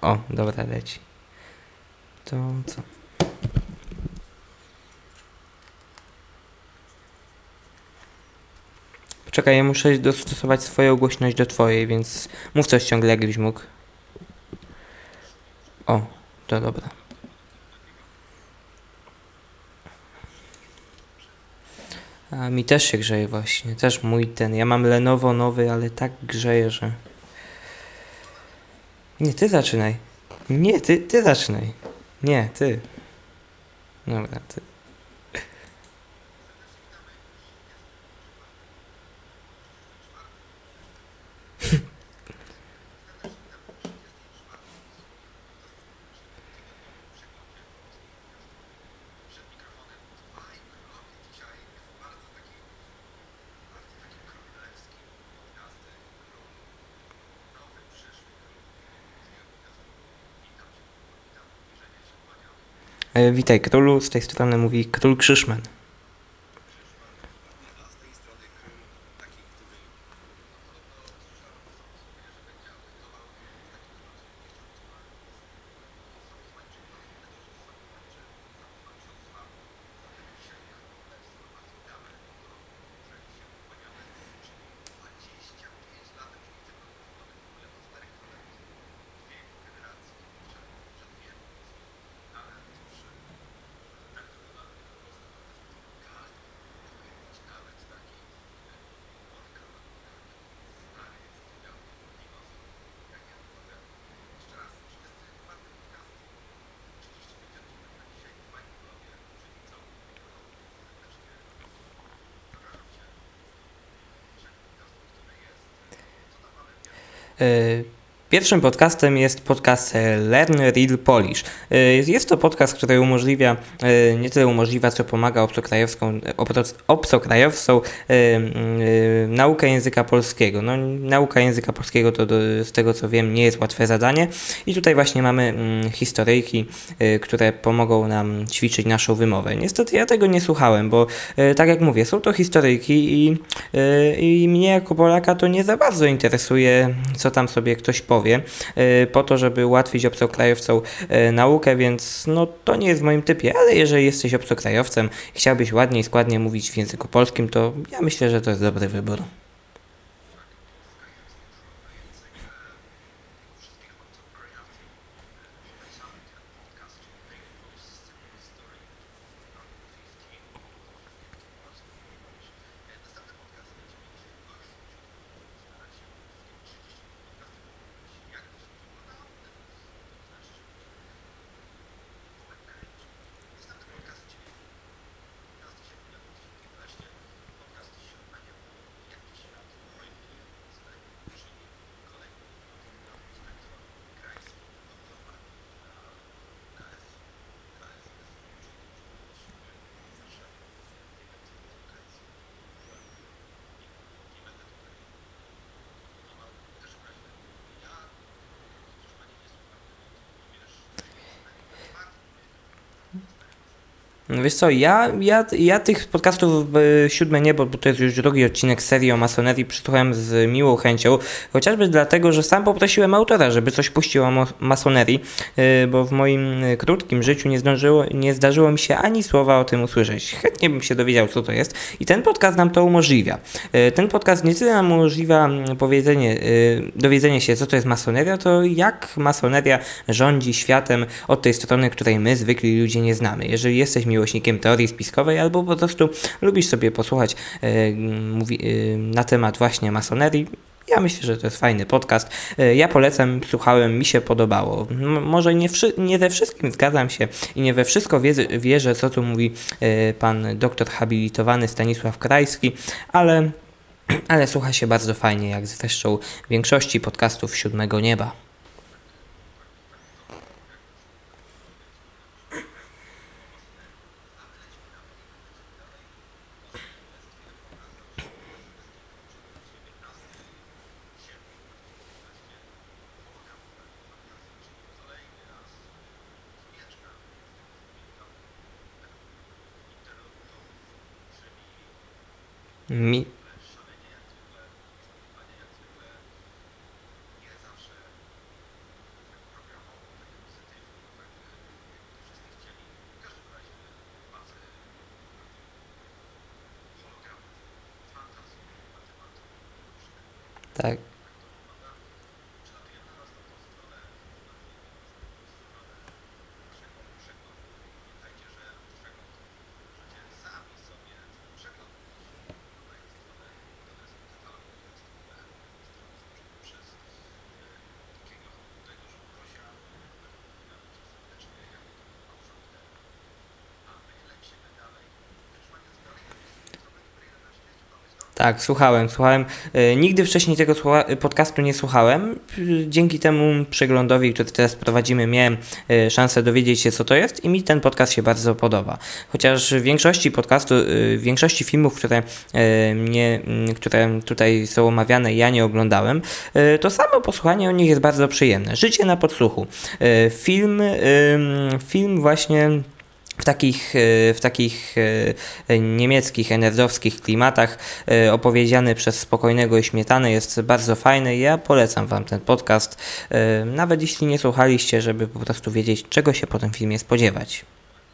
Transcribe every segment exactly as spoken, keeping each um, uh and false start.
O, dobra, leci. To co? Czekaj, ja muszę dostosować swoją głośność do twojej, więc mów coś ciągle, jakbyś mógł. O, to dobra. A mi też się grzeje właśnie, też mój ten. Ja mam Lenovo nowy, ale tak grzeje, że... Nie, ty zaczynaj. Nie, ty, ty zaczynaj. Nie, ty. Dobra, ty. E, witaj, królu. Z tej strony mówi król Krzyszman. E, Pierwszym podcastem jest podcast Learn Real Polish. E, Jest to podcast, który umożliwia, e, nie tyle umożliwia, co pomaga obcokrajowską, obco- obcokrajowcom e, e, naukę języka polskiego. No, nauka języka polskiego to do, z tego co wiem nie jest łatwe zadanie i tutaj właśnie mamy mm, historyjki, e, które pomogą nam ćwiczyć naszą wymowę. Niestety ja tego nie słuchałem, bo e, tak jak mówię, są to historyjki i, e, i mnie jako Polaka to nie za bardzo interesuje, co tam sobie ktoś powie, y, po to, żeby ułatwić obcokrajowcom y, naukę, więc no to nie jest w moim typie, ale jeżeli jesteś obcokrajowcem i chciałbyś ładnie i składnie mówić w języku polskim, to ja myślę, że to jest dobry wybór. No wiesz co, ja, ja, ja tych podcastów y, Siódme Niebo, bo to jest już drugi odcinek serii o masonerii, przysłuchałem z miłą chęcią, chociażby dlatego, że sam poprosiłem autora, żeby coś puścił o mo- masonerii, y, bo w moim y, krótkim życiu nie zdążyło, nie zdarzyło mi się ani słowa o tym usłyszeć. Chętnie bym się dowiedział, co to jest i ten podcast nam to umożliwia. Y, ten podcast nie tyle nam umożliwia mm, powiedzenie, y, dowiedzenie się, co to jest masoneria, to jak masoneria rządzi światem od tej strony, której my, zwykli ludzie, nie znamy. Jeżeli jesteś miłośnikiem teorii spiskowej albo po prostu lubisz sobie posłuchać e, mówi, e, na temat właśnie masonerii, ja myślę, że to jest fajny podcast. E, ja polecam, słuchałem, mi się podobało. M- może nie, wszy- nie ze wszystkim zgadzam się i nie we wszystko wie- wierzę, co tu mówi e, pan doktor habilitowany Stanisław Krajski, ale, ale słucha się bardzo fajnie, jak zresztą większości podcastów Siódmego Nieba. Mi, Tak. Tak, słuchałem, słuchałem. E, Nigdy wcześniej tego słucha- podcastu nie słuchałem. Y, Dzięki temu przeglądowi, który teraz prowadzimy, miałem e, szansę dowiedzieć się, co to jest i mi ten podcast się bardzo podoba. Chociaż w większości podcastu, y, w większości filmów, które, e, mnie, mm, które tutaj są omawiane, ja nie oglądałem, e, to samo posłuchanie o nich jest bardzo przyjemne. Życie na podsłuchu. E, Film, ym, film właśnie w takich, e, w takich e, niemieckich, enerdowskich klimatach, e, opowiedziany przez spokojnego i śmietany, jest bardzo fajny. Ja polecam Wam ten podcast, e, nawet jeśli nie słuchaliście, żeby po prostu wiedzieć, czego się po tym filmie spodziewać.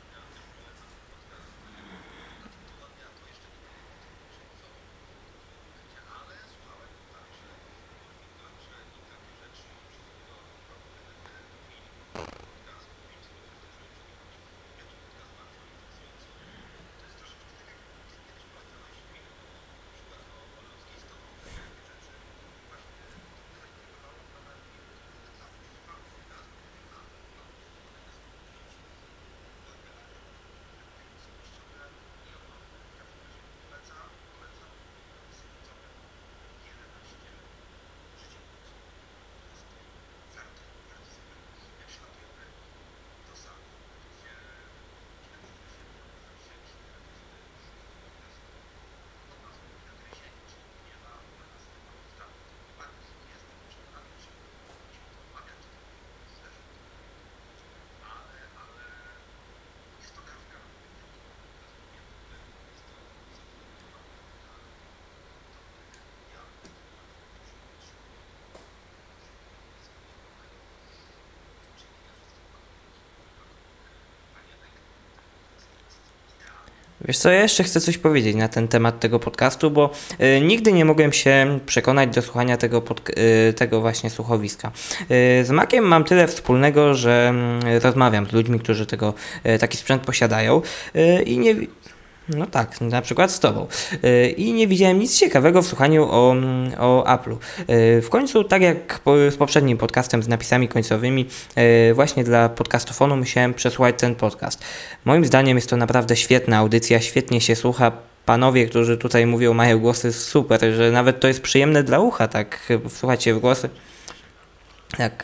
Wiesz co, ja jeszcze chcę coś powiedzieć na ten temat tego podcastu, bo y, nigdy nie mogłem się przekonać do słuchania tego, podk- y, tego właśnie słuchowiska. Y, z Maciem mam tyle wspólnego, że y, rozmawiam z ludźmi, którzy tego, y, taki sprzęt posiadają y, i nie... No tak, na przykład z Tobą. Yy, I nie widziałem nic ciekawego w słuchaniu o, o Apple'u. Yy, W końcu, tak jak po, z poprzednim podcastem z napisami końcowymi, yy, właśnie dla podcastofonu musiałem przesłuchać ten podcast. Moim zdaniem jest to naprawdę świetna audycja, świetnie się słucha. Panowie, którzy tutaj mówią, mają głosy super, że nawet to jest przyjemne dla ucha, tak wsłuchać się w głosy. Tak.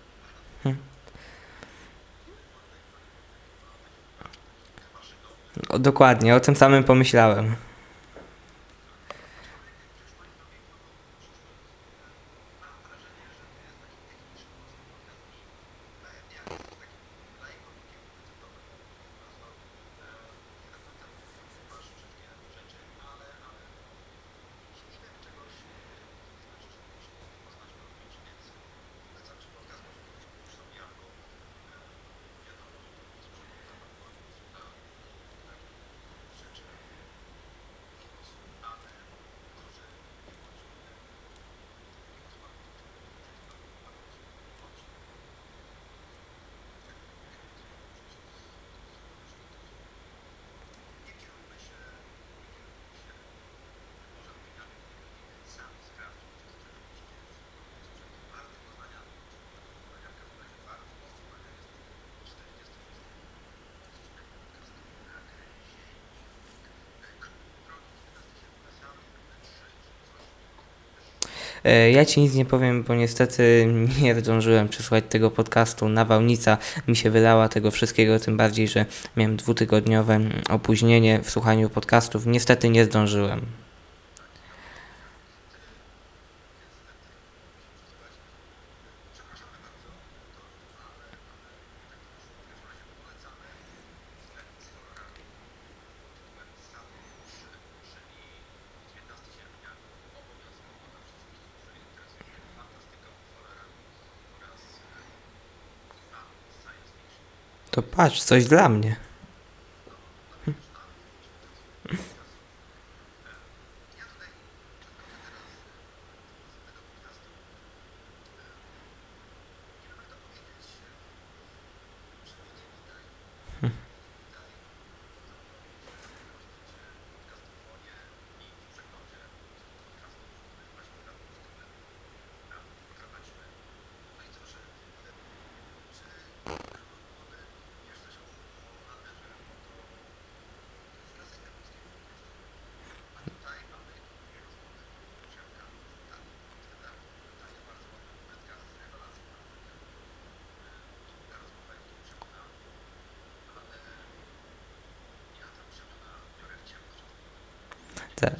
O, dokładnie, o tym samym pomyślałem. E, Ja ci nic nie powiem, bo niestety nie zdążyłem przesłuchać tego podcastu. Nawałnica mi się wylała tego wszystkiego, tym bardziej, że miałem dwutygodniowe mm, opóźnienie w słuchaniu podcastów. Niestety nie zdążyłem. To patrz, coś dla mnie. Tak.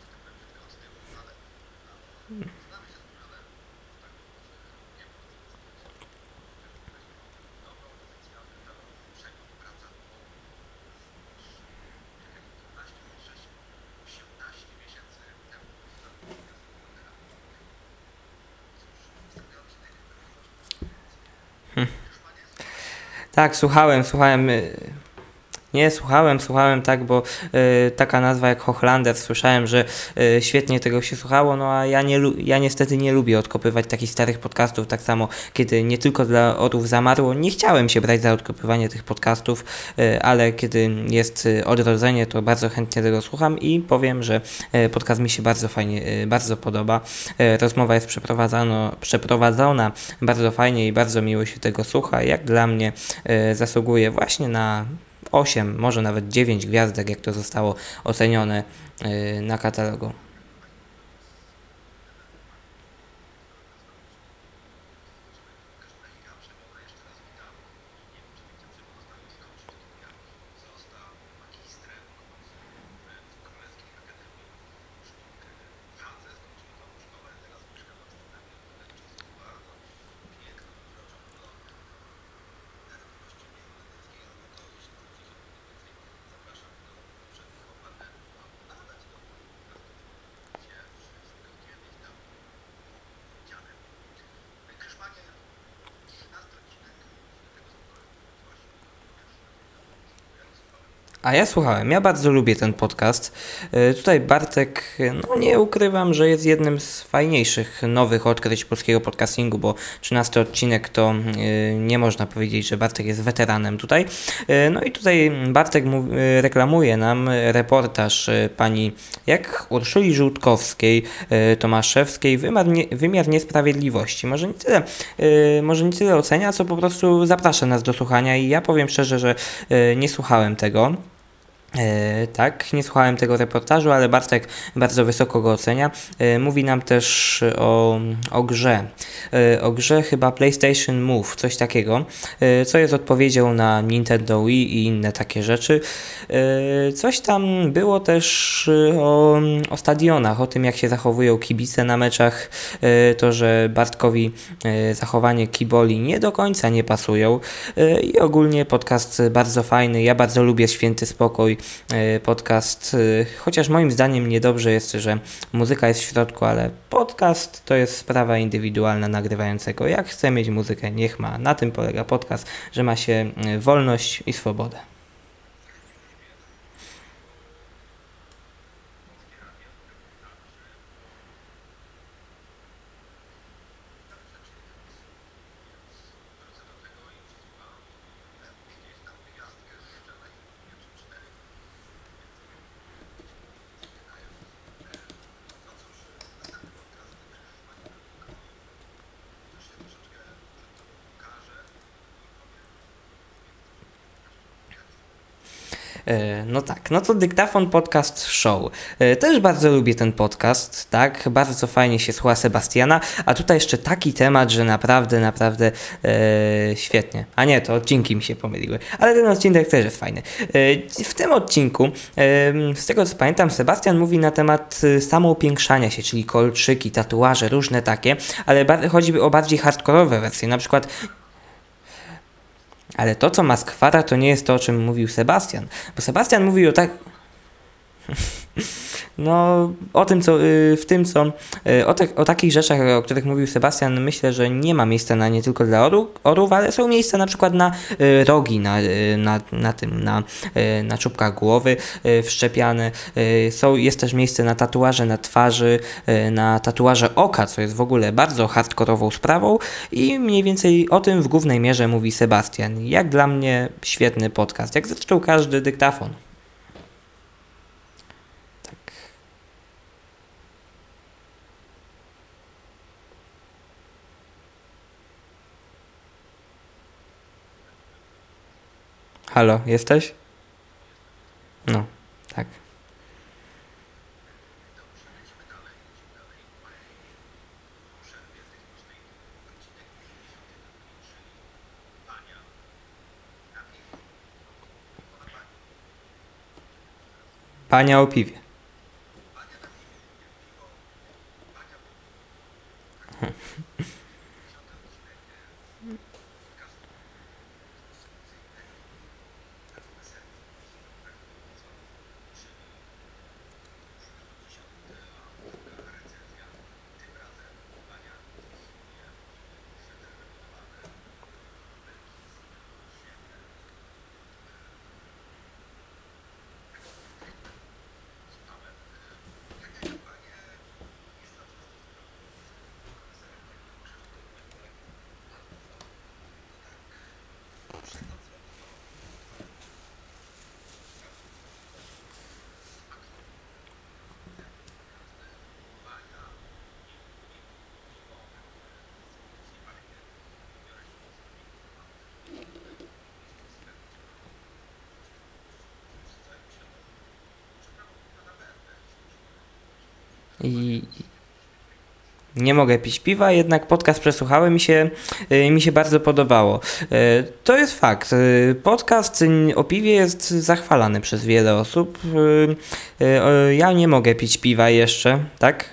Tak, słuchałem, słuchałem. y, Nie, słuchałem, słuchałem, tak, bo y, taka nazwa jak Hochlander, słyszałem, że y, świetnie tego się słuchało, no a ja, nie, lu- ja niestety nie lubię odkopywać takich starych podcastów, tak samo kiedy nie tylko dla orłów zamarło, nie chciałem się brać za odkopywanie tych podcastów, y, ale kiedy jest y, odrodzenie, to bardzo chętnie tego słucham i powiem, że y, podcast mi się bardzo fajnie, y, bardzo podoba. Y, rozmowa jest przeprowadzano, przeprowadzona bardzo fajnie i bardzo miło się tego słucha, jak dla mnie y, zasługuje właśnie na osiem, może nawet dziewięć gwiazdek, jak to zostało ocenione yy, na katalogu. A ja słuchałem, ja bardzo lubię ten podcast. E, Tutaj Bartek, e, no nie ukrywam, że jest jednym z fajniejszych nowych odkryć polskiego podcastingu, bo trzynasty odcinek to e, nie można powiedzieć, że Bartek jest weteranem tutaj. E, No i tutaj Bartek mów, e, reklamuje nam reportaż e, pani jak Urszuli Żółtkowskiej, e, Tomaszewskiej, wymiar, nie, wymiar niesprawiedliwości. Może nie tyle, e, może nie tyle ocenia, co po prostu zaprasza nas do słuchania i ja powiem szczerze, że e, nie słuchałem tego. E, tak, nie słuchałem tego reportażu, ale Bartek bardzo wysoko go ocenia. E, mówi nam też o, o grze. E, o grze chyba PlayStation Move, coś takiego, e, co jest odpowiedzią na Nintendo Wii i inne takie rzeczy. E, coś tam było też e, o, o stadionach, o tym jak się zachowują kibice na meczach, e, to, że Bartkowi e, zachowanie kiboli nie do końca nie pasują e, i ogólnie podcast bardzo fajny. Ja bardzo lubię Święty Spokój podcast, chociaż moim zdaniem niedobrze jest, że muzyka jest w środku, ale podcast to jest sprawa indywidualna nagrywającego. Jak chce mieć muzykę, niech ma. Na tym polega podcast, że ma się wolność i swobodę. E, No tak, no to Dyktafon Podcast Show. E, Też bardzo lubię ten podcast, tak? Bardzo fajnie się słucha Sebastiana, a tutaj jeszcze taki temat, że naprawdę, naprawdę e, świetnie. A nie, to odcinki mi się pomyliły, ale ten odcinek też jest fajny. E, w tym odcinku, e, z tego co pamiętam, Sebastian mówi na temat e, samoupiększania się, czyli kolczyki, tatuaże, różne takie, ale bar- chodzi o bardziej hardkorowe wersje, na przykład. Ale to, co ma skwara, to nie jest to, o czym mówił Sebastian. Bo Sebastian mówił o tak. No, o tym, co, y, w tym, co, y, o, te, o takich rzeczach, o których mówił Sebastian, myślę, że nie ma miejsca na nie tylko dla orłów, orłów ale są miejsca na przykład na y, rogi, na, y, na, na tym, na, y, na czubkach głowy y, wszczepiane. Y, są, jest też miejsce na tatuaże na twarzy, y, na tatuaże oka, co jest w ogóle bardzo hardkorową sprawą i mniej więcej o tym w głównej mierze mówi Sebastian. Jak dla mnie świetny podcast, jak zresztą każdy dyktafon. Halo, jesteś? No, tak. Pania o piwie. i nie mogę pić piwa, jednak podcast przesłuchałem i się, y, mi się bardzo podobało. Y, to jest fakt. Y, podcast o piwie jest zachwalany przez wiele osób. Y, y, ja nie mogę pić piwa jeszcze, tak?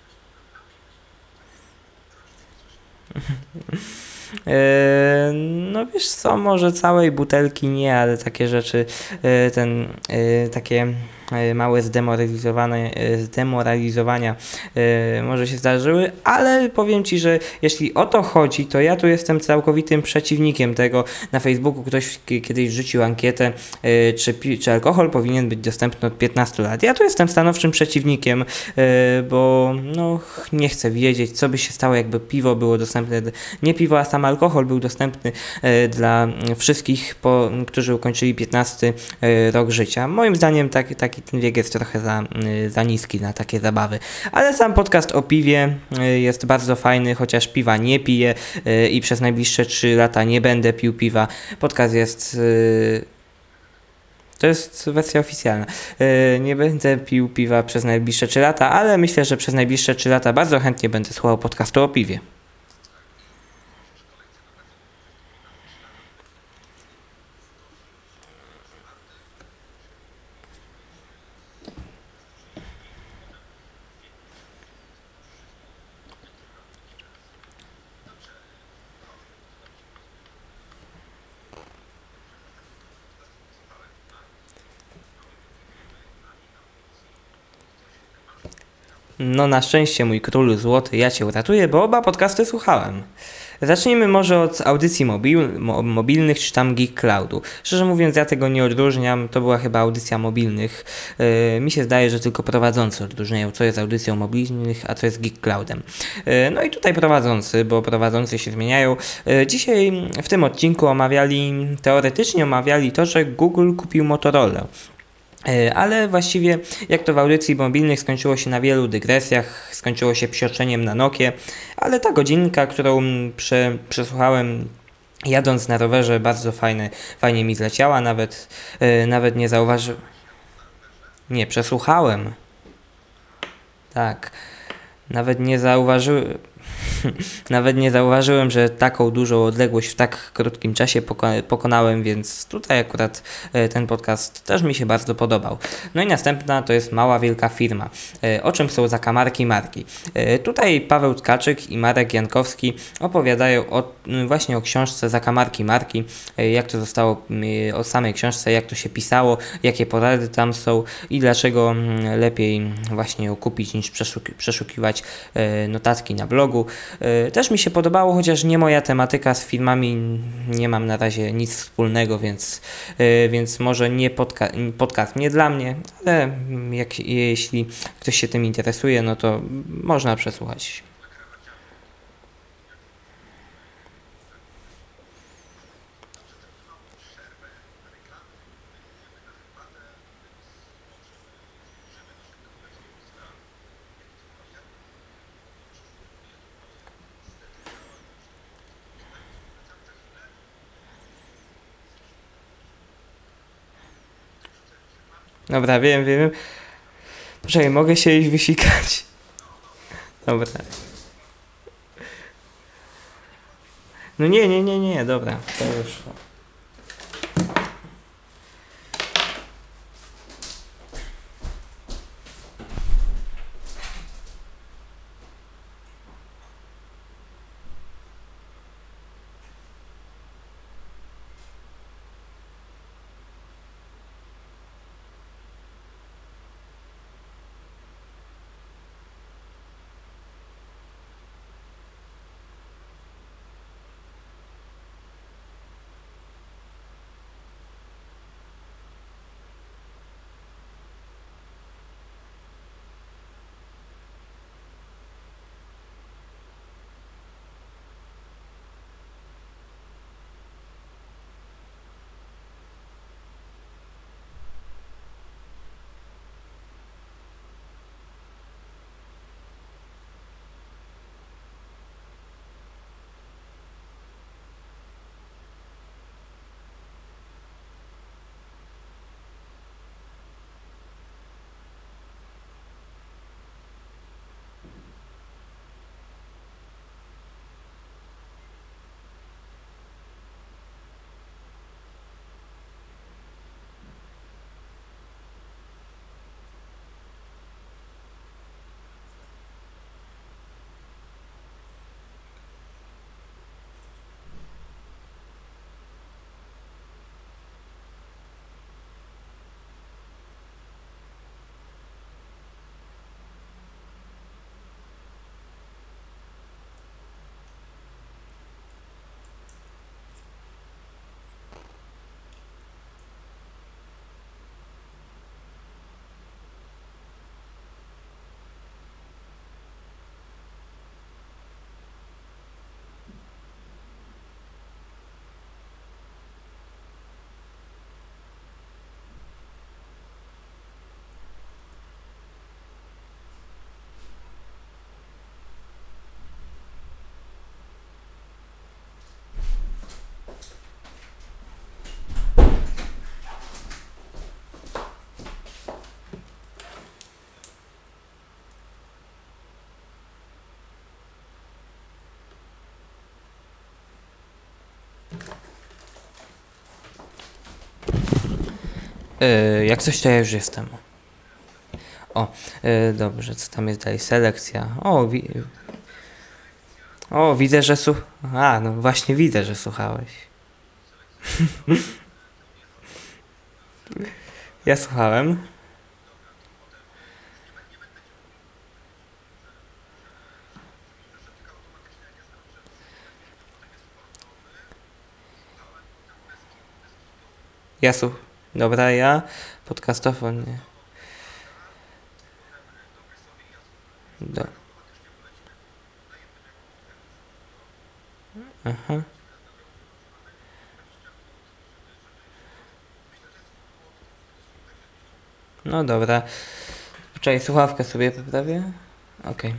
E, No wiesz co, może całej butelki nie, ale takie rzeczy, e, ten, e, takie e, małe zdemoralizowane, e, zdemoralizowania e, może się zdarzyły, ale powiem Ci, że jeśli o to chodzi, to ja tu jestem całkowitym przeciwnikiem tego. Na Facebooku ktoś k- kiedyś rzucił ankietę, e, czy, pi- czy alkohol powinien być dostępny od piętnastu lat. Ja tu jestem stanowczym przeciwnikiem, e, bo no, nie chcę wiedzieć, co by się stało, jakby piwo było dostępne, nie piwo, a sam alkohol był dostępny e, dla wszystkich, po, którzy ukończyli piętnasty e, rok życia. Moim zdaniem taki, taki ten wiek jest trochę za, e, za niski na takie zabawy. Ale sam podcast o piwie e, jest bardzo fajny, chociaż piwa nie piję e, i przez najbliższe trzy lata nie będę pił piwa. Podcast jest... E, to jest wersja oficjalna. E, Nie będę pił piwa przez najbliższe trzy lata, ale myślę, że przez najbliższe trzy lata bardzo chętnie będę słuchał podcastu o piwie. No na szczęście, mój królu złoty, ja Cię uratuję, bo oba podcasty słuchałem. Zacznijmy może od audycji mobil, mo, mobilnych czy tam Geek Cloudu. Szczerze mówiąc, ja tego nie odróżniam, to była chyba audycja mobilnych. Yy, mi się zdaje, że tylko prowadzący odróżniają, co jest audycją mobilnych, a co jest Geek Cloudem. Yy, no i tutaj prowadzący, bo prowadzący się zmieniają. Yy, dzisiaj w tym odcinku omawiali, teoretycznie omawiali to, że Google kupił Motorola. E, Ale właściwie, jak to w audycji mobilnych, skończyło się na wielu dygresjach, skończyło się psioczeniem na Nokię, ale ta godzinka, którą prze, przesłuchałem jadąc na rowerze, bardzo fajne, fajnie mi zleciała, nawet, e, nawet nie zauważyłem. Nie, przesłuchałem. Tak. Nawet nie zauważyłem. Nawet nie zauważyłem, że taką dużą odległość w tak krótkim czasie poko- pokonałem, więc tutaj akurat e, ten podcast też mi się bardzo podobał. No i następna to jest Mała Wielka Firma. E, O czym są zakamarki marki? E, Tutaj Paweł Tkaczyk i Marek Jankowski opowiadają o, m, właśnie o książce Zakamarki marki, e, jak to zostało, m, o samej książce, jak to się pisało, jakie porady tam są i dlaczego m, lepiej właśnie ją kupić niż przeszuk- przeszukiwać e, notatki na blogu. E, Też mi się podobało, chociaż nie moja tematyka z filmami, nie mam na razie nic wspólnego, więc, e, więc może nie podca- podcast nie dla mnie, ale jak, jeśli ktoś się tym interesuje, no to można przesłuchać. Dobra, wiem, wiem. Poczekaj, mogę się iść wysikać. Dobra. No nie, nie, nie, nie, dobra. To już. Yy, jak coś, to ja już jestem. O, yy, dobrze, co tam jest dalej? Selekcja. O, wi- o widzę, że słuch... A, no właśnie widzę, że słuchałeś. Ja słuchałem. Ja słuch... Dobra, ja. Podcastofon, nie. Do... Aha. No dobra. Poczekaj, słuchawkę sobie poprawię. Okej.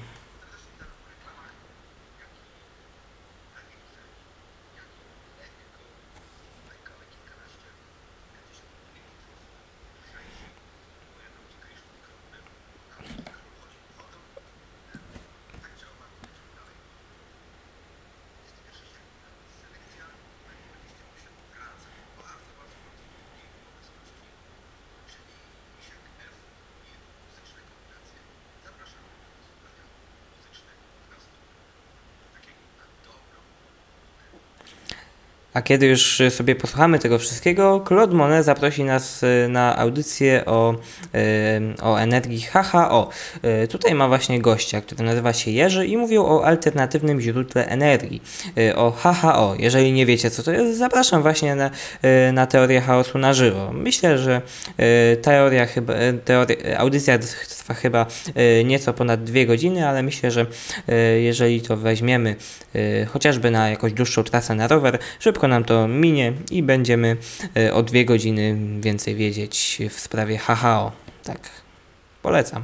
A kiedy już sobie posłuchamy tego wszystkiego, Claude Monet zaprosi nas y, na audycję o, y, o energii H H O. Y, Tutaj ma właśnie gościa, który nazywa się Jerzy i mówił o alternatywnym źródle energii, y, o H H O. Jeżeli nie wiecie, co to jest, zapraszam właśnie na, y, na teorię chaosu na żywo. Myślę, że y, teoria chyba, y, teoria, audycja trwa chyba y, nieco ponad dwie godziny, ale myślę, że y, jeżeli to weźmiemy y, chociażby na jakąś dłuższą trasę na rower, szybko nam to minie i będziemy y, o dwie godziny więcej wiedzieć w sprawie H H O. Tak, polecam.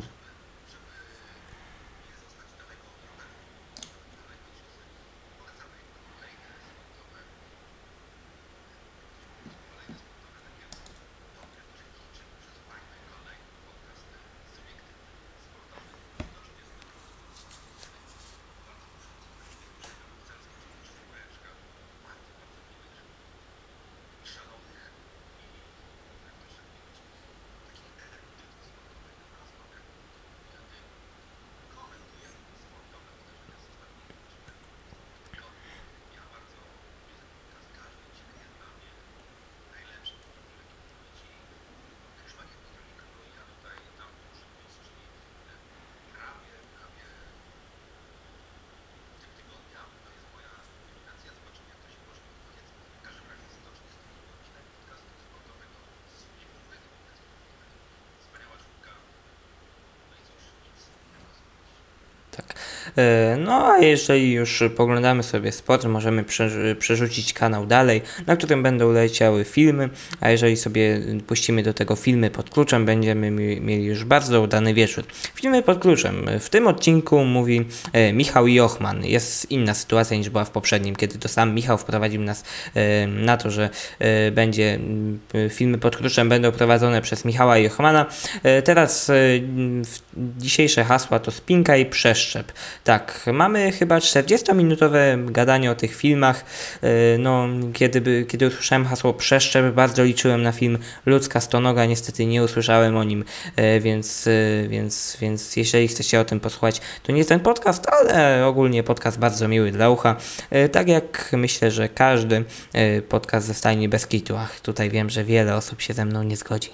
Tak. E, No a jeżeli już poglądamy sobie sport, możemy prze- przerzucić kanał dalej, na którym będą leciały filmy, a jeżeli sobie puścimy do tego filmy pod kluczem, będziemy mi- mieli już bardzo udany wieczór. Filmy pod kluczem. W tym odcinku mówi e, Michał Jochman. Jest inna sytuacja niż była w poprzednim, kiedy to sam Michał wprowadził nas e, na to, że e, będzie m, filmy pod kluczem będą prowadzone przez Michała Jochmana. E, teraz e, w, dzisiejsze hasła to spinka i przeszczep. Tak, mamy chyba czterdziestominutowe gadanie o tych filmach. E, No, kiedy, by, kiedy usłyszałem hasło przeszczep, bardzo liczyłem na film Ludzka stonoga. Niestety nie usłyszałem o nim, e, więc, e, więc, więc jeżeli chcecie o tym posłuchać, to nie ten podcast, ale ogólnie podcast bardzo miły dla ucha. E, Tak jak myślę, że każdy e, podcast ze stajni bez kitu. Ach, tutaj wiem, że wiele osób się ze mną nie zgodzi.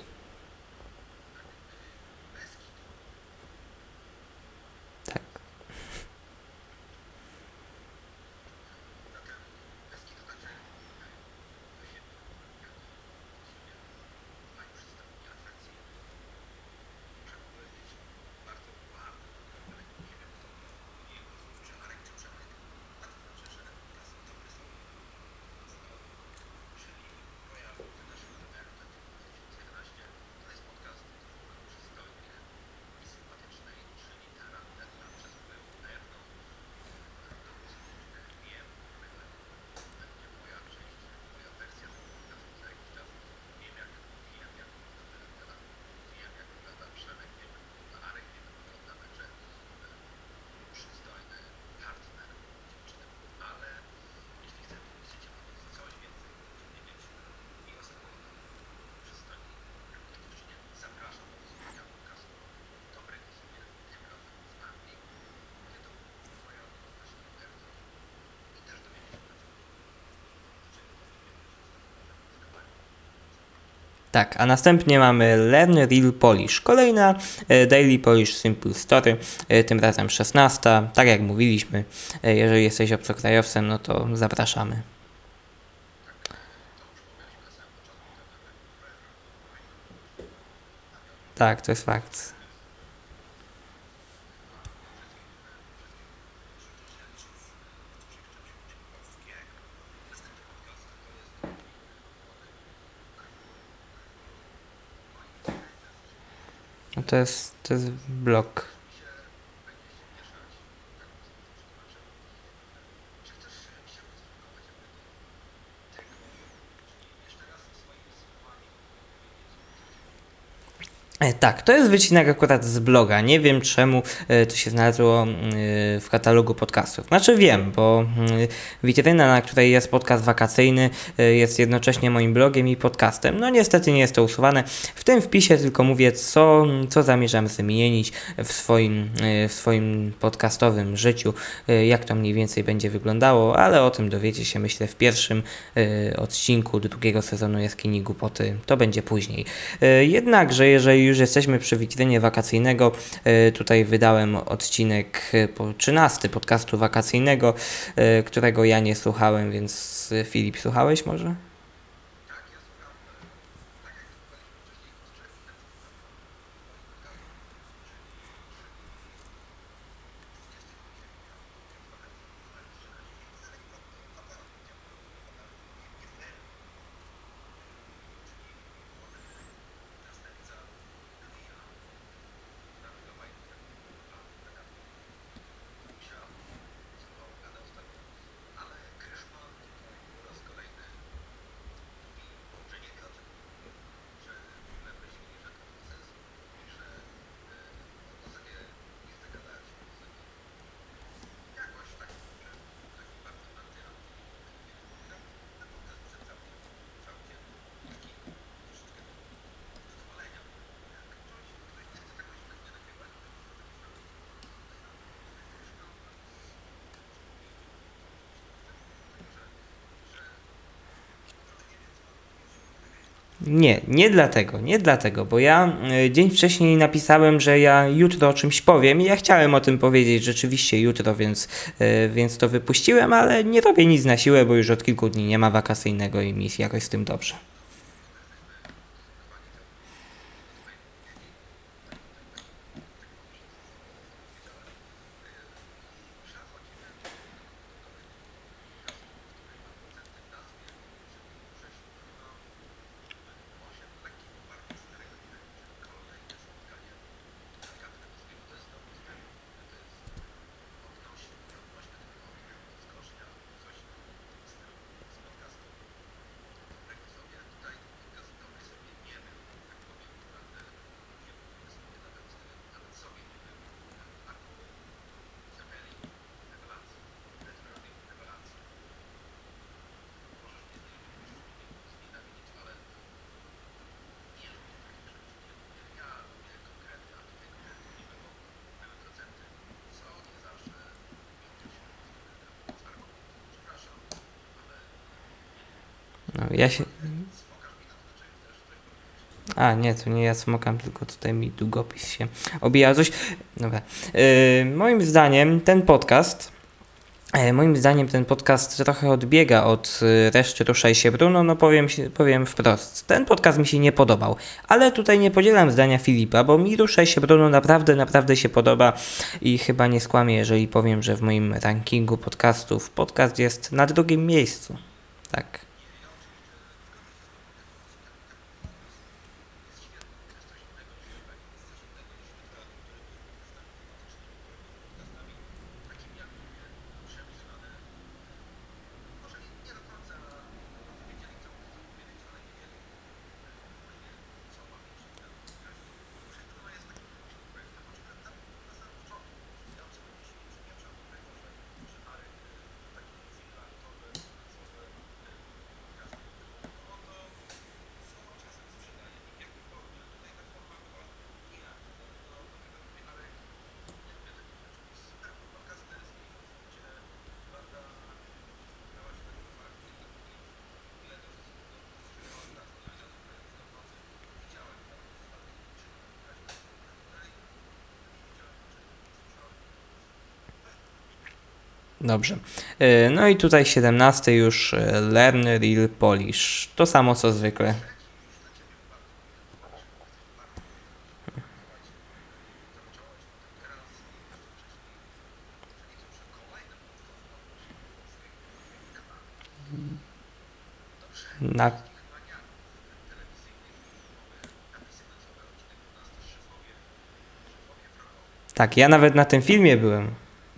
Tak. Tak, a następnie mamy Learn Real Polish. Kolejna e, Daily Polish Simple Story, e, tym razem szesnasta. Tak jak mówiliśmy, e, jeżeli jesteś obcokrajowcem, no to zapraszamy. Tak, to jest fakt. No to jest, to jest blog. E, Tak, to jest wycinek akurat z bloga. Nie wiem czemu e, to się znalazło e, w katalogu podcastów. Znaczy wiem, bo e, witryna, na której jest podcast wakacyjny, e, jest jednocześnie moim blogiem i podcastem. No niestety nie jest to usuwane. W tym wpisie tylko mówię, co, co zamierzam zmienić w swoim, e, w swoim podcastowym życiu, e, jak to mniej więcej będzie wyglądało, ale o tym dowiecie się myślę w pierwszym e, odcinku drugiego sezonu Jaskini Głupoty. To będzie później. E, Jednakże, jeżeli już jesteśmy przy witrynie wakacyjnego, e, tutaj wydałem odcinek e, po trzynasty podcastu wakacyjnego, e, którego ja nie słuchałem, więc e, Filip, słuchałeś może? Nie, nie dlatego, nie dlatego, bo ja y, dzień wcześniej napisałem, że ja jutro o czymś powiem i ja chciałem o tym powiedzieć rzeczywiście jutro, więc, y, więc to wypuściłem, ale nie robię nic na siłę, bo już od kilku dni nie ma wakacyjnego i mi jakoś z tym dobrze. No, ja się... A, nie, to nie ja smokam, tylko tutaj mi długopis się obija coś. Dobra. Yy, moim zdaniem ten podcast E, Moim zdaniem ten podcast trochę odbiega od y, reszty Ruszaj się Bruno, no powiem, się- powiem wprost. Ten podcast mi się nie podobał, ale tutaj nie podzielam zdania Filipa, bo mi Ruszaj się Bruno naprawdę, naprawdę się podoba i chyba nie skłamię, jeżeli powiem, że w moim rankingu podcastów podcast jest na drugim miejscu. Tak. Dobrze. E, No i tutaj siedemnasty już e, Learn Real Polish. To samo co zwykle. Na... Tak, ja nawet na tym filmie byłem.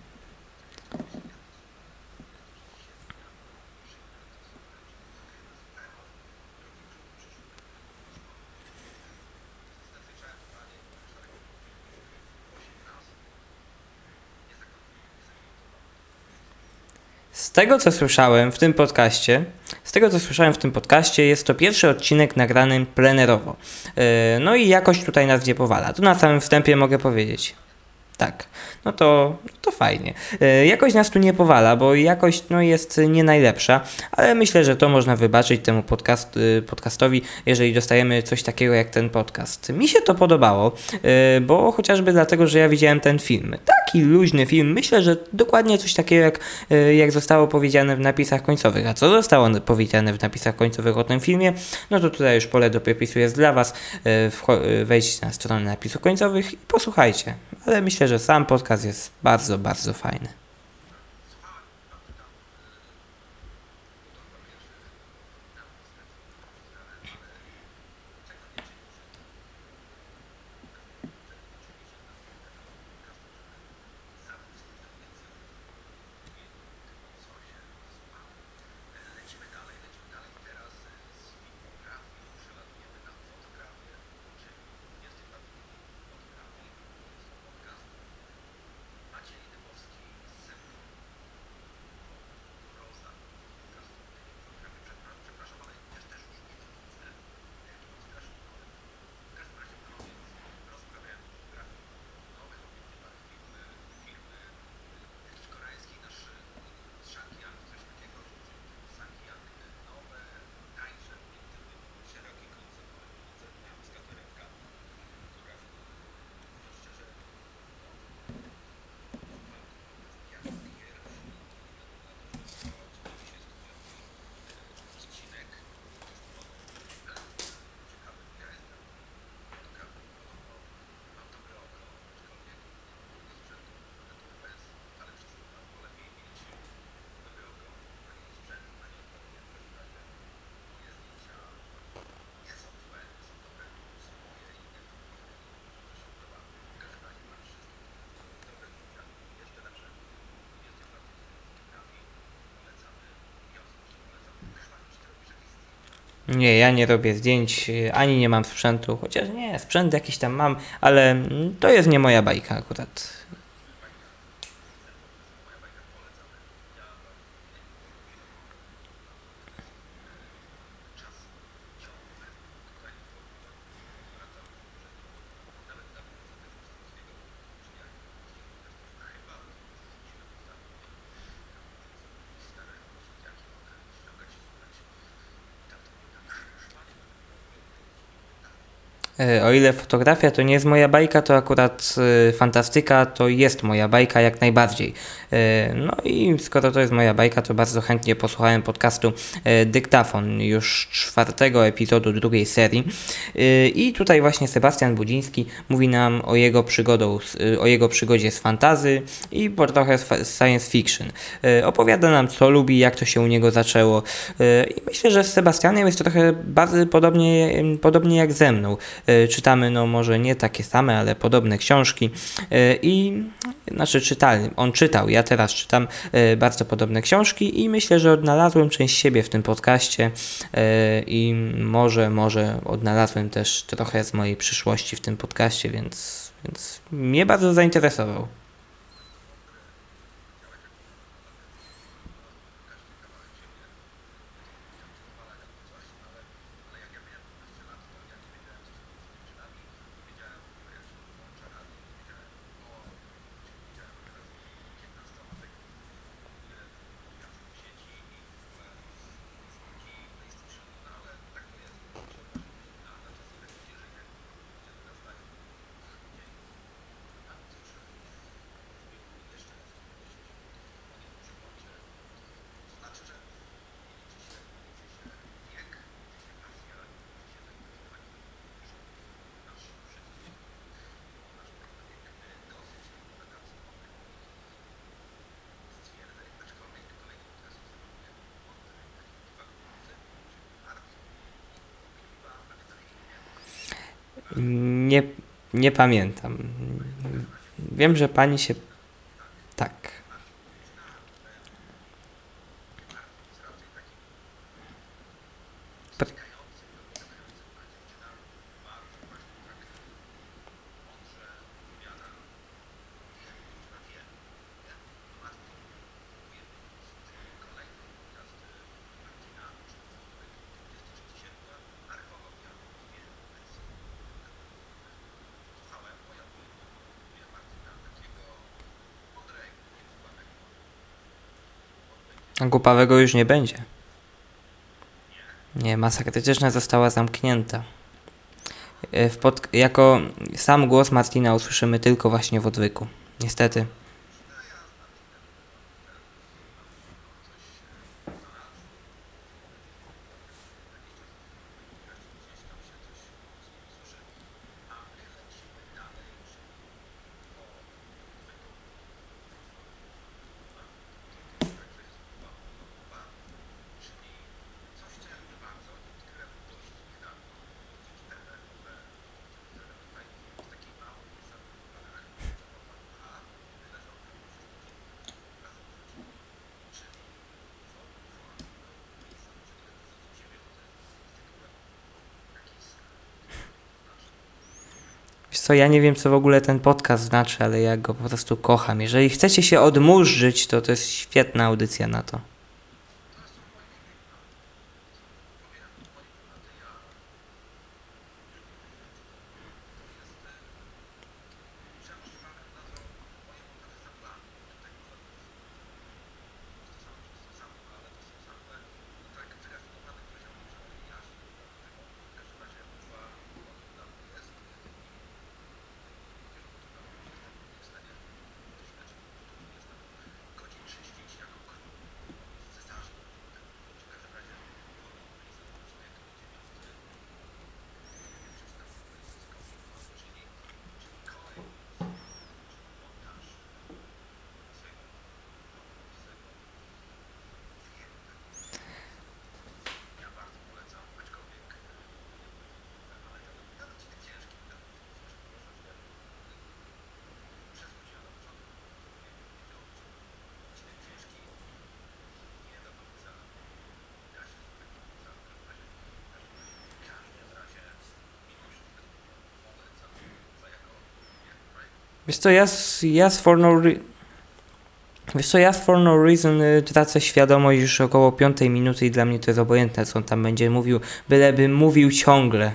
Z tego co słyszałem w tym podcaście, z tego co słyszałem w tym podcaście, jest to pierwszy odcinek nagrany plenerowo. E, No i jakoś tutaj nas nie powala. Tu na samym wstępie mogę powiedzieć. Tak, no to, to fajnie. E, Jakość nas tu nie powala, bo jakość no, jest nie najlepsza, ale myślę, że to można wybaczyć temu podcast, y, podcastowi, jeżeli dostajemy coś takiego jak ten podcast. Mi się to podobało, e, bo chociażby dlatego, że ja widziałem ten film. Taki luźny film, myślę, że dokładnie coś takiego jak, e, jak zostało powiedziane w napisach końcowych. A co zostało n- powiedziane w napisach końcowych o tym filmie, no to tutaj już pole do popisu jest dla Was. E, wcho- e, Wejdźcie na stronę napisów końcowych i posłuchajcie. Ale myślę, że sam podcast jest bardzo, bardzo fajny. Nie, ja nie robię zdjęć, y, ani nie mam sprzętu, chociaż nie, sprzęt jakiś tam mam, ale mm, to jest nie moja bajka akurat. E, O ile fotografia to nie jest moja bajka, to akurat e, fantastyka to jest moja bajka jak najbardziej. E, No i skoro to jest moja bajka, to bardzo chętnie posłuchałem podcastu e, Dyktafon, już czwartego epizodu drugiej serii. E, I tutaj właśnie Sebastian Budziński mówi nam o jego przygodą, z- e, o jego przygodzie z fantazy i po trochę z fa- z science fiction. E, Opowiada nam co lubi, jak to się u niego zaczęło. E, I myślę, że z Sebastianem jest to trochę bardzo podobnie, podobnie jak ze mną. E, czytamy, no może nie takie same, ale podobne książki e, i znaczy czytali, on czytał, ja teraz czytam e, bardzo podobne książki i myślę, że odnalazłem część siebie w tym podcaście e, i może, może odnalazłem też trochę z mojej przyszłości w tym podcaście, więc, więc mnie bardzo zainteresował. Nie, nie pamiętam. Wiem, że pani się... Tak. P- Głupawego już nie będzie. Nie, masa krytyczna została zamknięta. E, W pod... Jako sam głos Martina usłyszymy tylko właśnie w odwyku. Niestety. Wiesz co, ja nie wiem, co w ogóle ten podcast znaczy, ale ja go po prostu kocham. Jeżeli chcecie się odmurzyć, to to jest świetna audycja na to. Wiesz co, ja, z- ja z For No Re- Wiesz co, ja z For No Reason y, tracę świadomość już około piątej minuty i dla mnie to jest obojętne, co on tam będzie mówił, byleby mówił ciągle.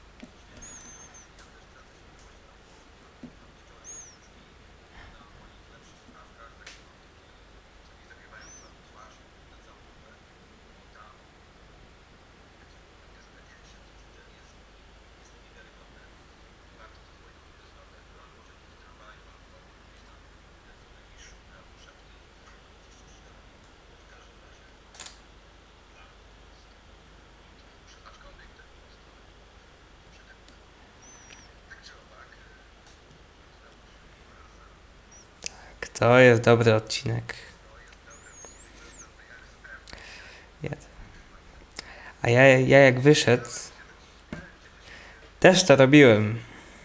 To jest dobry odcinek. Ja, a ja, ja jak wyszedł, też to robiłem.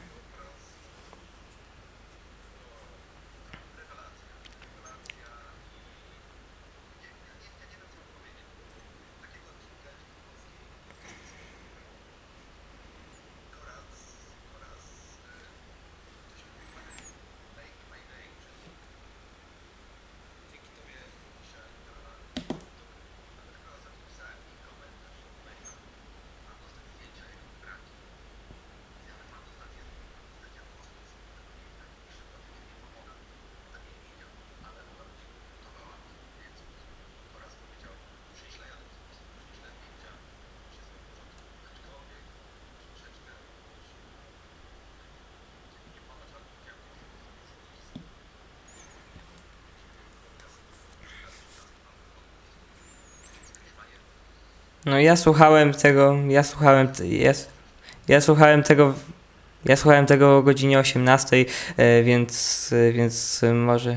No ja słuchałem tego, ja słuchałem, t- ja, ja słuchałem tego, ja słuchałem tego o godzinie osiemnastej, e, więc, e, więc e, może,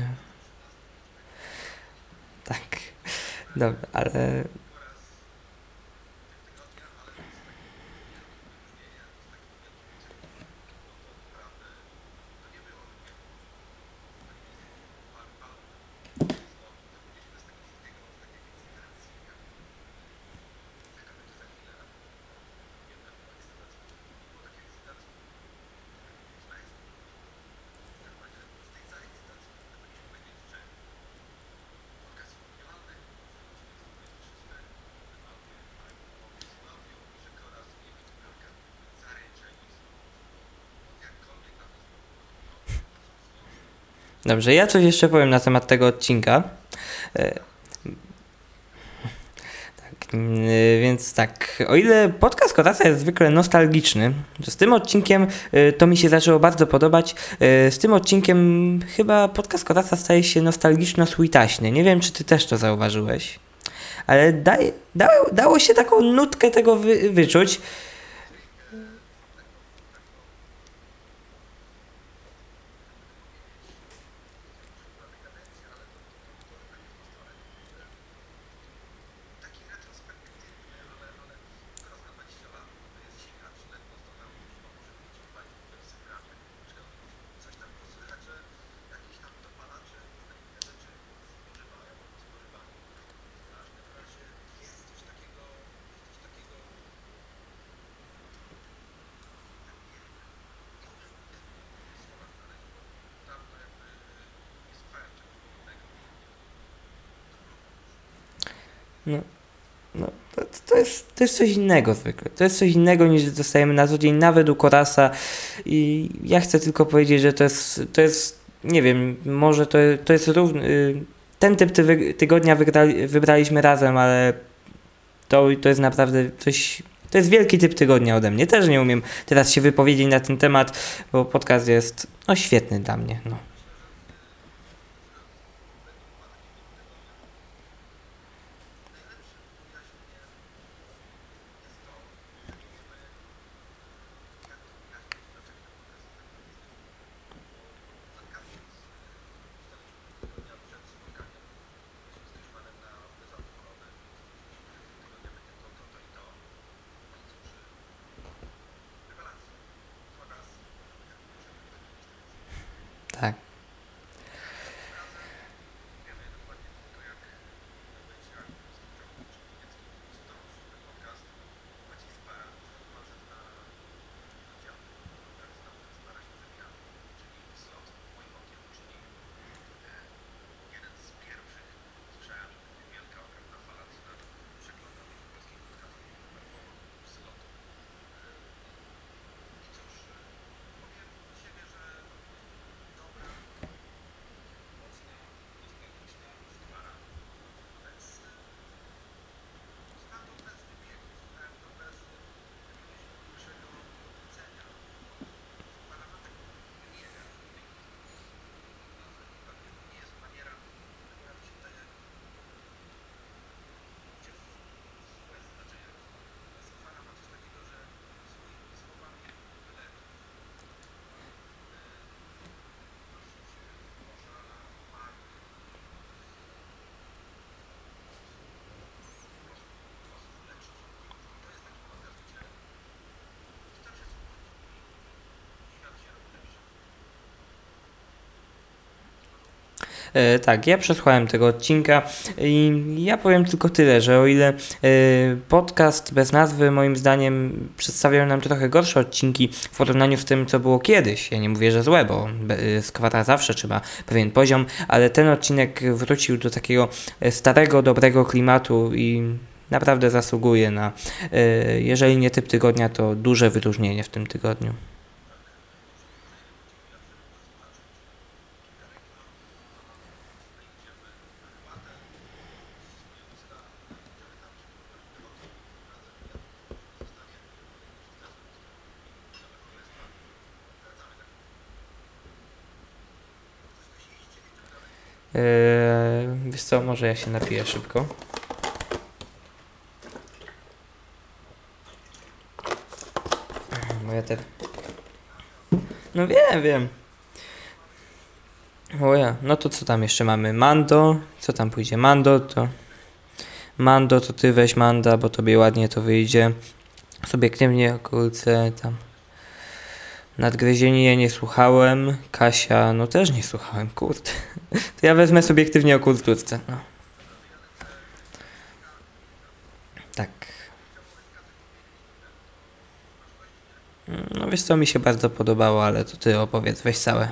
tak, dobra, ale Dobrze, ja coś jeszcze powiem na temat tego odcinka. E, tak, y, więc tak, o ile podcast Kotasa jest zwykle nostalgiczny, to z tym odcinkiem y, to mi się zaczęło bardzo podobać. Y, z tym odcinkiem chyba podcast Kotasa staje się nostalgiczno-sweetaśny. Nie wiem, czy ty też to zauważyłeś, ale daj, dało, dało się taką nutkę tego wy, wyczuć. No, no, to, to, jest, to jest coś innego zwykle. To jest coś innego niż dostajemy na co dzień, nawet u Korasa. I ja chcę tylko powiedzieć, że to jest, to jest nie wiem, może to, to jest równy. y, Ten typ ty, tygodnia wygrali, wybraliśmy razem, ale to, to jest naprawdę coś. To jest wielki typ tygodnia ode mnie. Też nie umiem teraz się wypowiedzieć na ten temat, bo podcast jest no, świetny dla mnie. No. Tak. E, tak, ja przesłuchałem tego odcinka i ja powiem tylko tyle, że o ile e, podcast bez nazwy moim zdaniem przedstawiał nam trochę gorsze odcinki w porównaniu z tym, co było kiedyś. Ja nie mówię, że złe, bo e, Skwara zawsze trzyma pewien poziom, ale ten odcinek wrócił do takiego e, starego, dobrego klimatu i naprawdę zasługuje na, e, jeżeli nie typ tygodnia, to duże wyróżnienie w tym tygodniu. Eee, wiesz co, może ja się napiję szybko. Bo ja te... No wiem, wiem. O ja, no to co tam jeszcze mamy? Mando, co tam pójdzie? Mando to... Mando to ty weź Manda, bo tobie ładnie to wyjdzie. Subiektywnie okolice tam... Nadgryzienie nie słuchałem. Kasia, no też nie słuchałem, kurde. To ja wezmę subiektywnie o kulturce, no. Tak. No wiesz co, mi się bardzo podobało, ale to ty opowiedz, weź całe.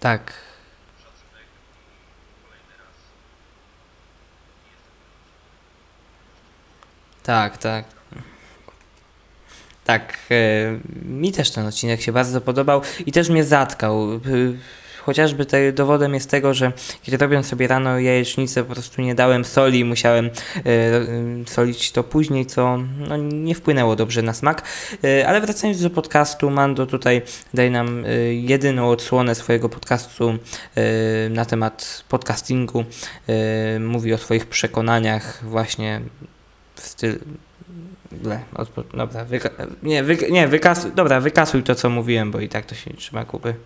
Tak, tak, tak. Tak, e, mi też ten odcinek się bardzo podobał i też mnie zatkał. E, Chociażby te, dowodem jest tego, że kiedy robiąc sobie rano jajecznicę, po prostu nie dałem soli i musiałem e, e, solić to później, co no, nie wpłynęło dobrze na smak. E, ale wracając do podcastu, Mando tutaj daje nam e, jedyną odsłonę swojego podcastu e, na temat podcastingu. E, mówi o swoich przekonaniach właśnie w stylu. Le, odpo- dobra, wyka- nie, wyka- nie wykas- dobra, wykasuj to, co mówiłem, bo i tak to się nie trzyma kupy.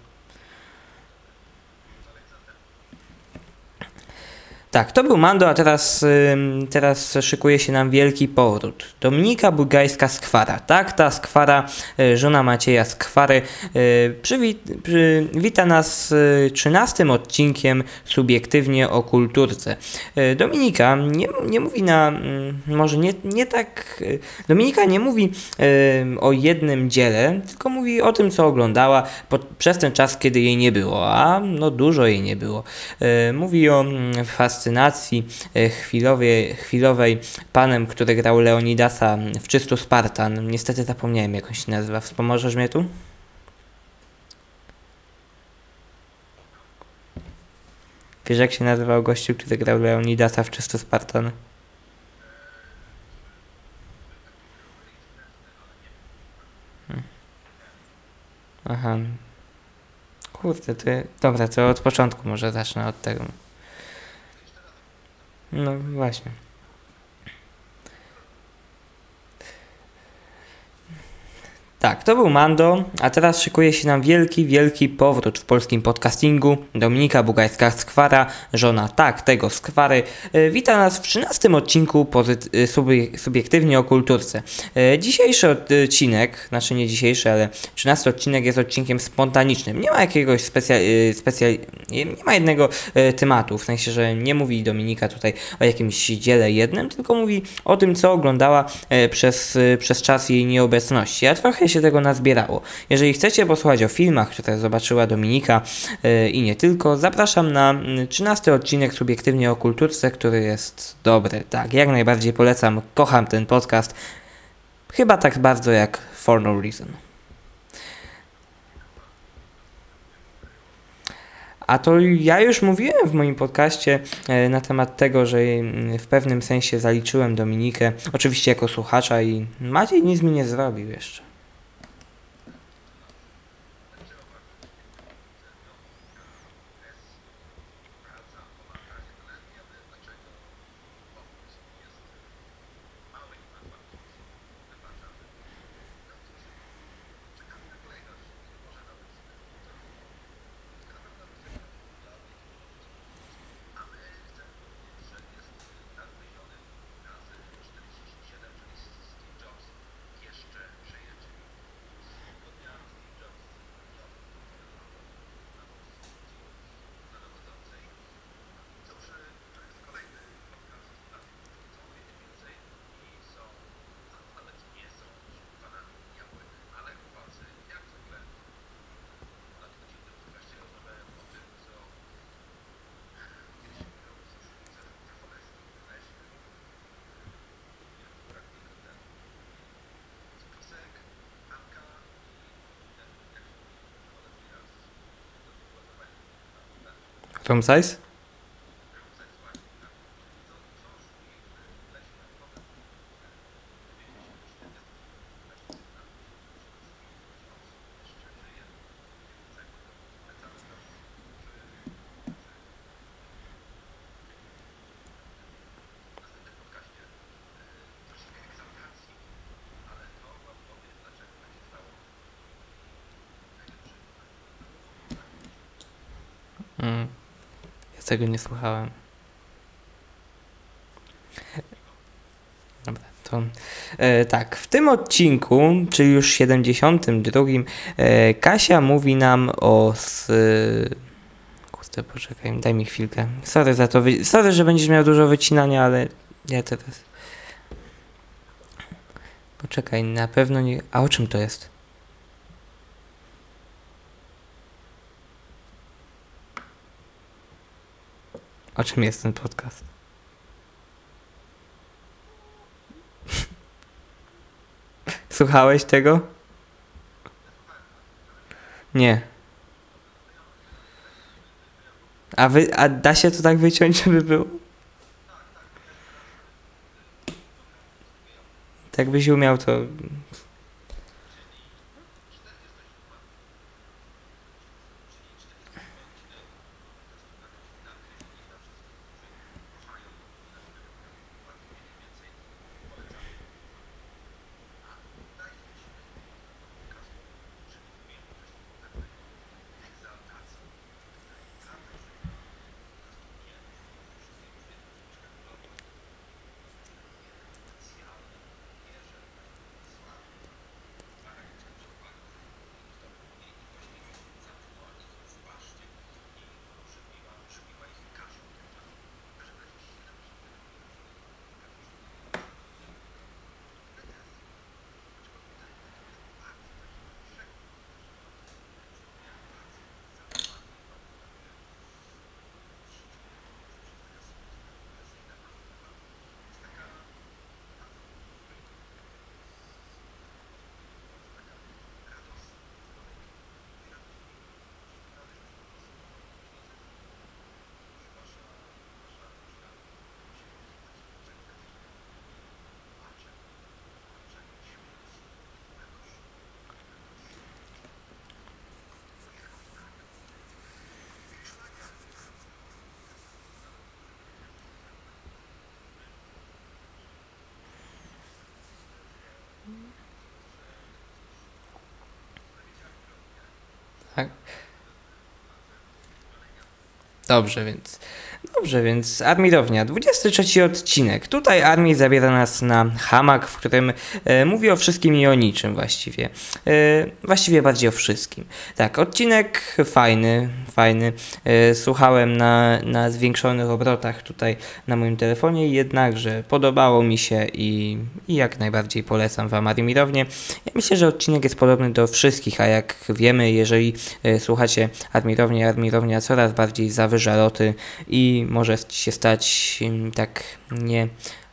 Tak, to był Mando, a teraz, ym, teraz szykuje się nam wielki powrót. Dominika Bugajska-Skwara, tak? Ta Skwara, y, żona Macieja Skwary, y, przywi- przy, wita nas y, trzynastym odcinkiem Subiektywnie o kulturce. Y, Dominika nie, nie mówi na, y, może nie, nie tak, y, Dominika nie mówi y, o jednym dziele, tylko mówi o tym, co oglądała pod, przez ten czas, kiedy jej nie było, a no dużo jej nie było. Y, mówi o mm, fascynacji e, chwilowej, chwilowej panem, który grał Leonidasa w Czystu Spartan. Niestety zapomniałem, jak on się nazywa. Wspomożesz mnie tu? Wiesz, jak się nazywał gościu, który grał Leonidasa w Czystu Spartan? Aha. Kurde, to... Dobra, to od początku może zacznę od tego. No właśnie. Tak, to był Mando, a teraz szykuje się nam wielki, wielki powrót w polskim podcastingu. Dominika Bugajska-Skwara, żona tak, tego Skwary, e, wita nas w trzynastym odcinku pozyt- e, subie- Subiektywnie o kulturce. E, dzisiejszy odcinek, znaczy nie dzisiejszy, ale trzynasty odcinek jest odcinkiem spontanicznym. Nie ma jakiegoś specja- e, specja- nie nie ma jednego e, tematu, w sensie, że nie mówi Dominika tutaj o jakimś dziele jednym, tylko mówi o tym, co oglądała e, przez, e, przez czas jej nieobecności. A trochę się tego nazbierało. Jeżeli chcecie posłuchać o filmach, które zobaczyła Dominika yy, i nie tylko, zapraszam na mm, trzynasty odcinek Subiektywnie o kulturce, który jest dobry. Tak, jak najbardziej polecam. Kocham ten podcast. Chyba tak bardzo jak For No Reason. A to ja już mówiłem w moim podcaście e, na temat tego, że mm, w pewnym sensie zaliczyłem Dominikę, oczywiście jako słuchacza i Maciej nic mi nie zrobił jeszcze. Tom Size? Mm, ja tego nie słuchałem. Dobra, to e, tak, w tym odcinku, czyli już siedemdziesiątym drugim, e, Kasia mówi nam o s, kurde, poczekaj, daj mi chwilkę. Sorry za to, wy, sorry, że będziesz miał dużo wycinania, ale ja teraz... Poczekaj, na pewno nie... A o czym to jest? O czym jest ten podcast? Słuchałeś tego? Nie. A wy, a da się to tak wyciąć, żeby było? Tak byś umiał to... Tak? Dobrze, więc... Dobrze, więc Armirownia, dwudziesty trzeci odcinek. Tutaj Armii zabiera nas na hamak, w którym e, mówi o wszystkim i o niczym właściwie. E, właściwie bardziej o wszystkim. Tak, odcinek fajny, fajny. E, słuchałem na, na zwiększonych obrotach tutaj na moim telefonie, jednakże podobało mi się i, i jak najbardziej polecam wam Armirownię. Ja myślę, że odcinek jest podobny do wszystkich, a jak wiemy, jeżeli e, słuchacie Armirowni, Armirownia coraz bardziej zawyża loty i może się stać um, tak nie...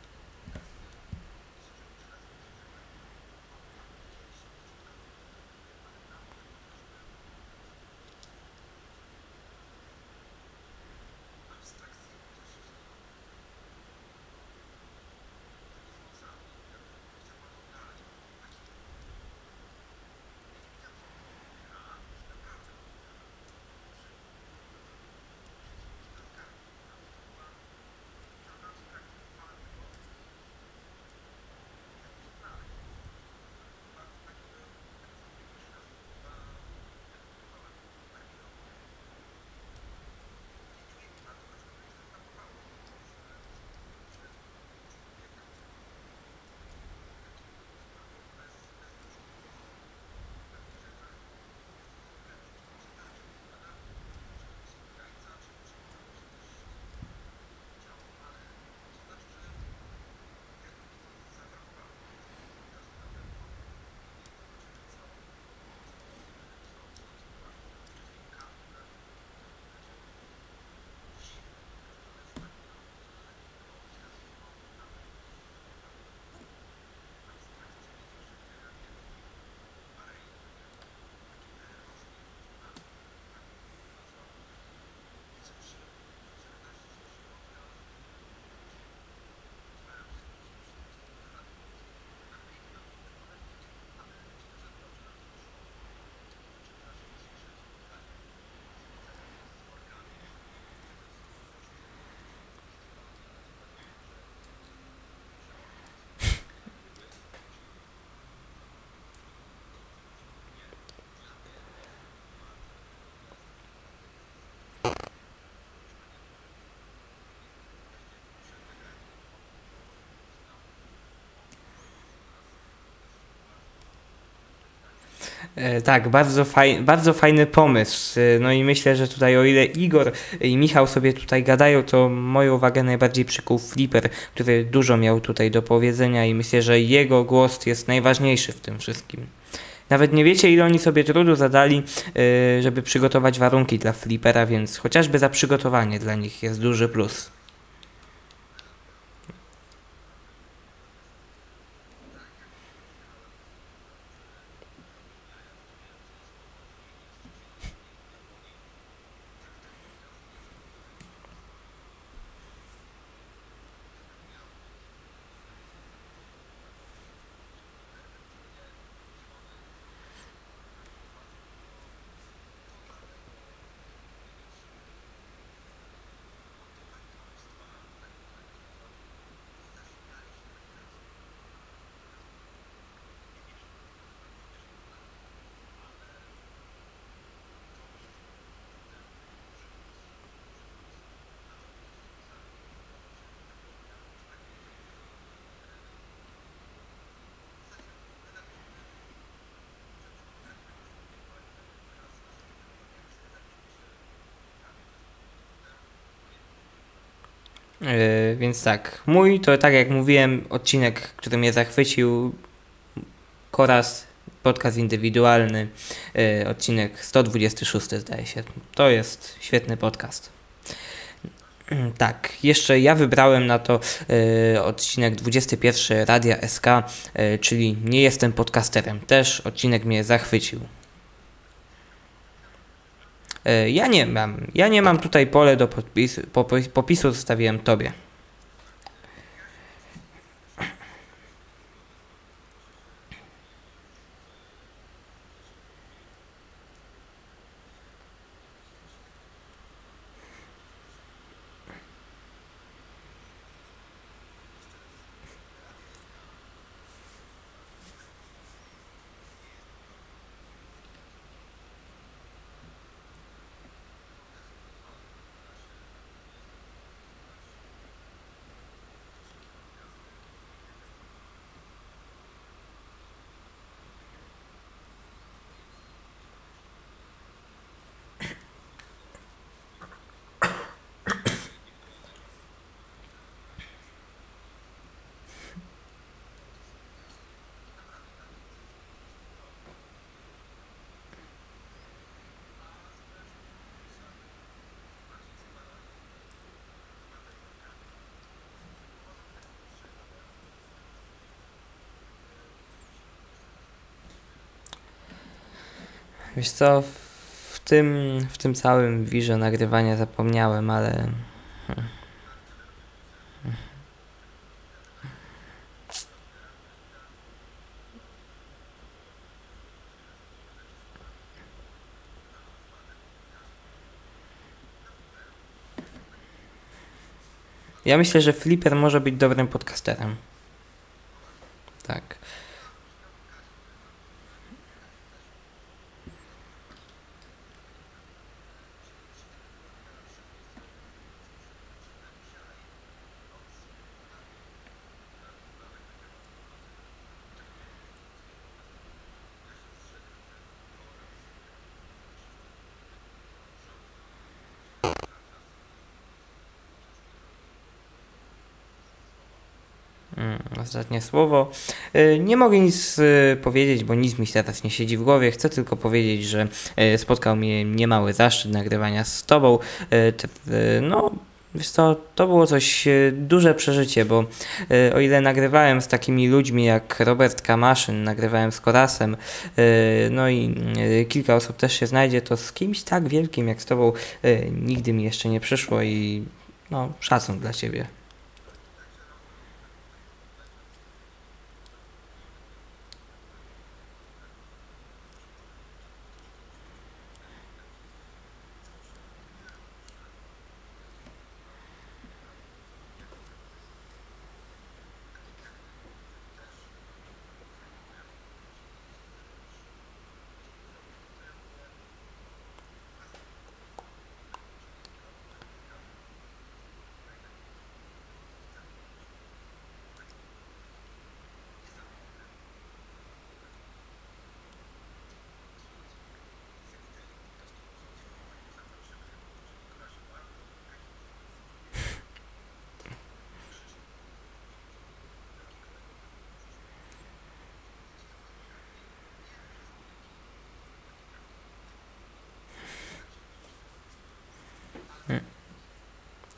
E, Tak, bardzo, faj, bardzo fajny pomysł. E, No i myślę, że tutaj o ile Igor i Michał sobie tutaj gadają, to moją uwagę najbardziej przykuł Flipper, który dużo miał tutaj do powiedzenia i myślę, że jego głos jest najważniejszy w tym wszystkim. Nawet nie wiecie, ile oni sobie trudu zadali, yy, żeby przygotować warunki dla Flipera, więc chociażby za przygotowanie dla nich jest duży plus. Yy, więc tak, mój to tak jak mówiłem, odcinek, który mnie zachwycił, Koraz, podcast indywidualny, yy, odcinek sto dwudziesty szósty zdaje się. To jest świetny podcast. Yy, tak, jeszcze ja wybrałem na to yy, odcinek dwudziesty pierwszy Radia S K, yy, czyli Nie jestem podcasterem. Też odcinek mnie zachwycił. Ja nie mam. Ja nie mam tutaj pole do podpisu, popisu zostawiłem tobie. Wiesz co, w tym, w tym całym wirze nagrywania zapomniałem, ale... Ja myślę, że Flipper może być dobrym podcasterem. Tak. Mm, ostatnie słowo. Y, Nie mogę nic y, powiedzieć, bo nic mi się teraz nie siedzi w głowie. Chcę tylko powiedzieć, że y, spotkał mnie niemały zaszczyt nagrywania z tobą. Y, t- y, No, wiesz co, to było coś y, duże przeżycie, bo y, o ile nagrywałem z takimi ludźmi jak Robert Kamaszyn, nagrywałem z Korasem, y, no i y, kilka osób też się znajdzie, to z kimś tak wielkim jak z tobą y, nigdy mi jeszcze nie przyszło i no, szacun dla ciebie.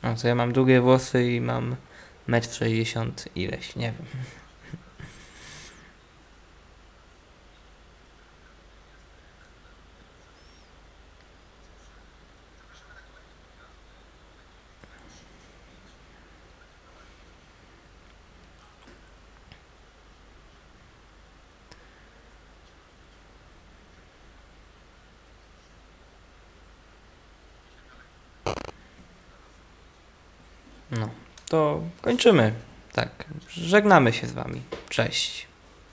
No to ja mam długie włosy i mam metr sześćdziesiąt ileś, nie wiem. No, to kończymy. Tak, żegnamy się z wami. Cześć.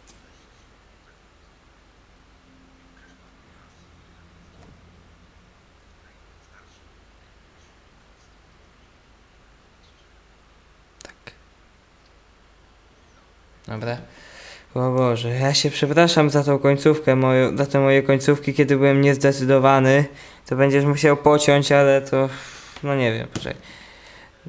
Tak. Dobra. O Boże, ja się przepraszam za tą końcówkę moją, za te moje końcówki, kiedy byłem niezdecydowany. To będziesz musiał pociąć, ale to... No nie wiem, poczekaj.